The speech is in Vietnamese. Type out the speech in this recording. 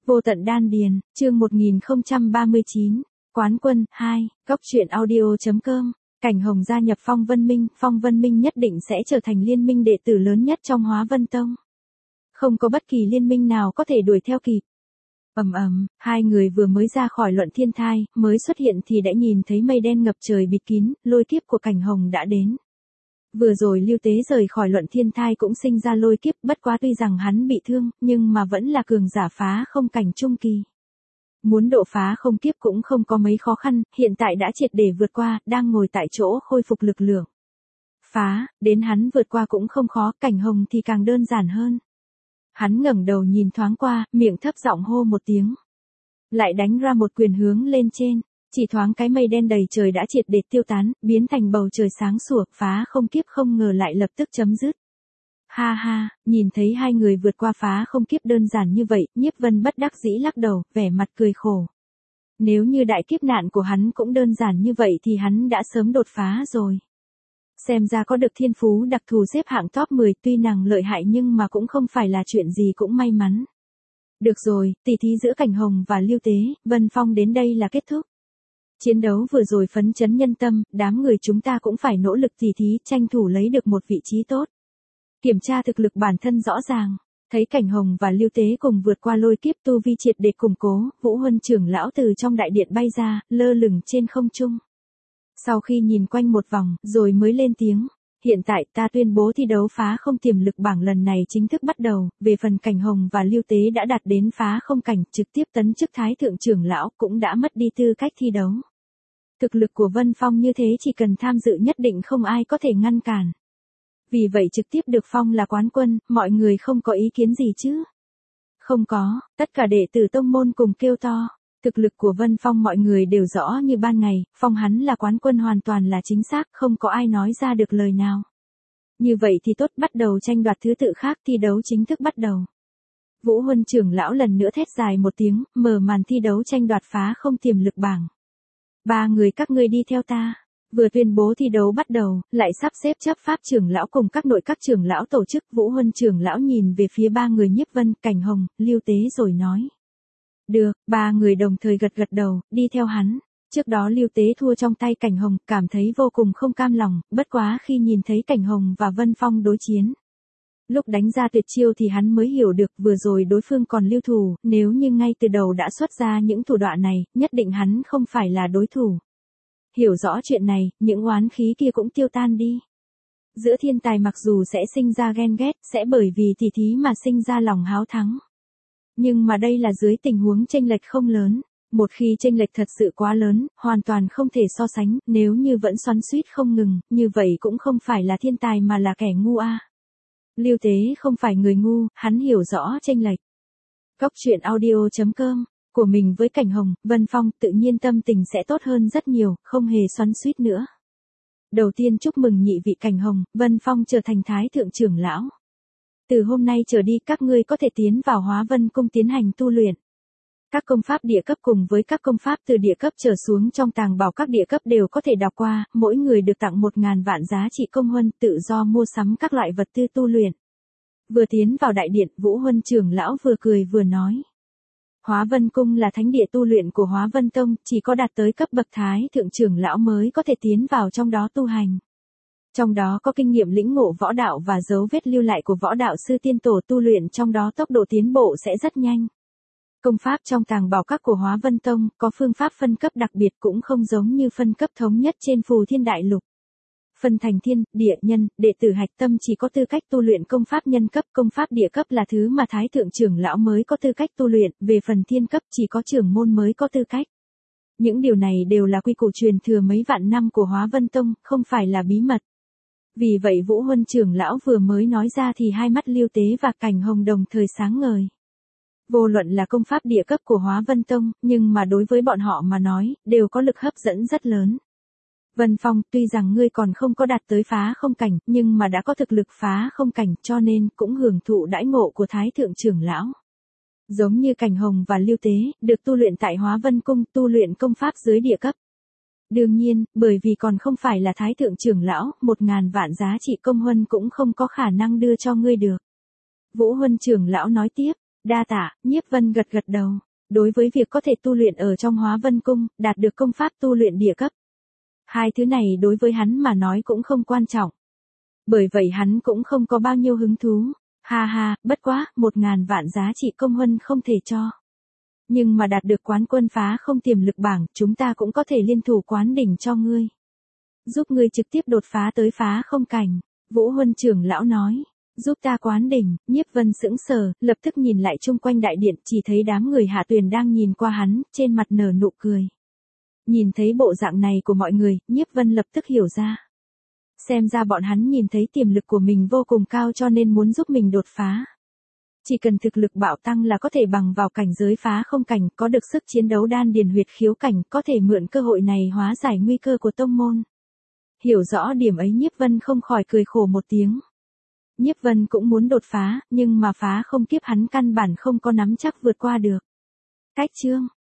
Vô tận đan điền, chương 1039, Quán quân, 2, Góc truyện audio.com, Cảnh Hồng gia nhập Phong Vân Minh nhất định sẽ trở thành liên minh đệ tử lớn nhất trong Hóa Vân Tông. Không có bất kỳ liên minh nào có thể đuổi theo kịp. Hai người vừa mới ra khỏi luận thiên thai, mới xuất hiện thì đã nhìn thấy mây đen ngập trời bịt kín, lôi kiếp của Cảnh Hồng đã đến. Vừa rồi Lưu Tế rời khỏi luận thiên thai cũng sinh ra lôi kiếp, bất quá tuy rằng hắn bị thương, nhưng mà vẫn là cường giả phá không cảnh trung kỳ. Muốn độ phá không kiếp cũng không có mấy khó khăn, hiện tại đã triệt để vượt qua, đang ngồi tại chỗ khôi phục lực lượng. Phá, đến hắn vượt qua cũng không khó, Cảnh Hồng thì càng đơn giản hơn. Hắn ngẩng đầu nhìn thoáng qua, miệng thấp giọng hô một tiếng. Lại đánh ra một quyền hướng lên trên. Chỉ thoáng cái mây đen đầy trời đã triệt để tiêu tán, biến thành bầu trời sáng sủa, phá không kiếp không ngờ lại lập tức chấm dứt. Ha ha, nhìn thấy hai người vượt qua phá không kiếp đơn giản như vậy, Nhiếp Vân bất đắc dĩ lắc đầu, vẻ mặt cười khổ. Nếu như đại kiếp nạn của hắn cũng đơn giản như vậy thì hắn đã sớm đột phá rồi. Xem ra có được thiên phú đặc thù xếp hạng top 10 tuy nàng lợi hại nhưng mà cũng không phải là chuyện gì cũng may mắn. Được rồi, tỷ thí giữa Cảnh Hồng và Lưu Tế, Vân Phong đến đây là kết thúc. Chiến đấu vừa rồi phấn chấn nhân tâm, đám người chúng ta cũng phải nỗ lực tỉ thí, tranh thủ lấy được một vị trí tốt. Kiểm tra thực lực bản thân rõ ràng, thấy Cảnh Hồng và Lưu Tế cùng vượt qua lôi kiếp tu vi triệt để củng cố, Vũ Huân trưởng lão từ trong đại điện bay ra, lơ lửng trên không trung. Sau khi nhìn quanh một vòng, rồi mới lên tiếng. Hiện tại ta tuyên bố thi đấu phá không tiềm lực bảng lần này chính thức bắt đầu, về phần Cảnh Hồng và Lưu Tế đã đạt đến phá không cảnh, trực tiếp tấn chức thái thượng trưởng lão cũng đã mất đi tư cách thi đấu. Thực lực của Vân Phong như thế chỉ cần tham dự nhất định không ai có thể ngăn cản. Vì vậy trực tiếp được phong là quán quân, mọi người không có ý kiến gì chứ? Không có, tất cả đệ tử tông môn cùng kêu to. Thực lực của Vân Phong mọi người đều rõ như ban ngày, phong hắn là quán quân hoàn toàn là chính xác, không có ai nói ra được lời nào. Như vậy thì tốt, bắt đầu tranh đoạt thứ tự khác, thi đấu chính thức bắt đầu. Vũ Huân trưởng lão lần nữa thét dài một tiếng, mở màn thi đấu tranh đoạt phá không tiềm lực bảng. Ba người các ngươi đi theo ta. Vừa tuyên bố thi đấu bắt đầu, lại sắp xếp chấp pháp trưởng lão cùng các nội các trưởng lão tổ chức. Vũ Huân trưởng lão nhìn về phía ba người Nhiếp Vân, Cảnh Hồng, Lưu Tế rồi nói. Được, ba người đồng thời gật đầu, đi theo hắn. Trước đó Lưu Tế thua trong tay Cảnh Hồng, cảm thấy vô cùng không cam lòng, bất quá khi nhìn thấy Cảnh Hồng và Vân Phong đối chiến. Lúc đánh ra tuyệt chiêu thì hắn mới hiểu được vừa rồi đối phương còn lưu thủ, nếu như ngay từ đầu đã xuất ra những thủ đoạn này, nhất định hắn không phải là đối thủ. Hiểu rõ chuyện này, những oán khí kia cũng tiêu tan đi. Giữa thiên tài mặc dù sẽ sinh ra ghen ghét, sẽ bởi vì tỉ thí mà sinh ra lòng háo thắng. Nhưng mà đây là dưới tình huống chênh lệch không lớn. Một khi chênh lệch thật sự quá lớn, hoàn toàn không thể so sánh, nếu như vẫn xoắn xuýt không ngừng, như vậy cũng không phải là thiên tài mà là kẻ ngu a. Lưu Tế không phải người ngu, hắn hiểu rõ chênh lệch. Góc truyện audio.com, của mình với Cảnh Hồng, Vân Phong, tự nhiên tâm tình sẽ tốt hơn rất nhiều, không hề xoắn xuýt nữa. Đầu tiên chúc mừng nhị vị Cảnh Hồng, Vân Phong trở thành thái thượng trưởng lão. Từ hôm nay trở đi các ngươi có thể tiến vào Hóa Vân Cung tiến hành tu luyện. Các công pháp địa cấp cùng với các công pháp từ địa cấp trở xuống trong tàng bảo các địa cấp đều có thể đọc qua, mỗi người được tặng 1.000 vạn giá trị công huân, tự do mua sắm các loại vật tư tu luyện. Vừa tiến vào đại điện, Vũ Huân trưởng lão vừa cười vừa nói. Hóa Vân Cung là thánh địa tu luyện của Hóa Vân Tông, chỉ có đạt tới cấp bậc thái thượng trưởng lão mới có thể tiến vào trong đó tu hành. Trong đó có kinh nghiệm lĩnh ngộ võ đạo và dấu vết lưu lại của võ đạo sư tiên tổ tu luyện, trong đó tốc độ tiến bộ sẽ rất nhanh. Công pháp trong tàng bảo các của Hóa Vân Tông có phương pháp phân cấp đặc biệt, cũng không giống như phân cấp thống nhất trên Phù Thiên Đại Lục. Phân thành thiên, địa, nhân, đệ tử hạch tâm chỉ có tư cách tu luyện công pháp nhân cấp, công pháp địa cấp là thứ mà thái thượng trưởng lão mới có tư cách tu luyện, về phần thiên cấp chỉ có trưởng môn mới có tư cách. Những điều này đều là quy củ truyền thừa mấy vạn năm của Hóa Vân Tông, không phải là bí mật. Vì vậy Vũ Huân trưởng lão vừa mới nói ra thì hai mắt Lưu Tế và Cảnh Hồng đồng thời sáng ngời. Vô luận là công pháp địa cấp của Hóa Vân Tông, nhưng mà đối với bọn họ mà nói, đều có lực hấp dẫn rất lớn. Vân Phong, tuy rằng ngươi còn không có đạt tới phá không cảnh, nhưng mà đã có thực lực phá không cảnh, cho nên cũng hưởng thụ đãi ngộ của thái thượng trưởng lão. Giống như Cảnh Hồng và Lưu Tế, được tu luyện tại Hóa Vân Cung, tu luyện công pháp dưới địa cấp. Đương nhiên, bởi vì còn không phải là thái thượng trưởng lão, 1.000 vạn giá trị công huân cũng không có khả năng đưa cho ngươi được. Vũ Huân trưởng lão nói tiếp, Đa tạ, Nhiếp Vân gật gật đầu. Đối với việc có thể tu luyện ở trong Hóa Vân Cung, đạt được công pháp tu luyện địa cấp. Hai thứ này đối với hắn mà nói cũng không quan trọng. Bởi vậy hắn cũng không có bao nhiêu hứng thú. Ha ha, bất quá, 1.000 vạn giá trị công huân không thể cho. Nhưng mà đạt được quán quân phá không tiềm lực bảng, chúng ta cũng có thể liên thủ quán đỉnh cho ngươi. Giúp ngươi trực tiếp đột phá tới phá không cảnh. Vũ Huân trưởng lão nói. Giúp ta quán đỉnh, Nhiếp Vân sững sờ, lập tức nhìn lại chung quanh đại điện, chỉ thấy đám người Hạ Tuyền đang nhìn qua hắn, trên mặt nở nụ cười. Nhìn thấy bộ dạng này của mọi người, Nhiếp Vân lập tức hiểu ra. Xem ra bọn hắn nhìn thấy tiềm lực của mình vô cùng cao cho nên muốn giúp mình đột phá. Chỉ cần thực lực bạo tăng là có thể bằng vào cảnh giới phá không cảnh, có được sức chiến đấu đan điền huyệt khiếu cảnh, có thể mượn cơ hội này hóa giải nguy cơ của tông môn. Hiểu rõ điểm ấy Nhiếp Vân không khỏi cười khổ một tiếng. Nhiếp Vân cũng muốn đột phá, nhưng mà phá không kiếp hắn căn bản không có nắm chắc vượt qua được. Cách chương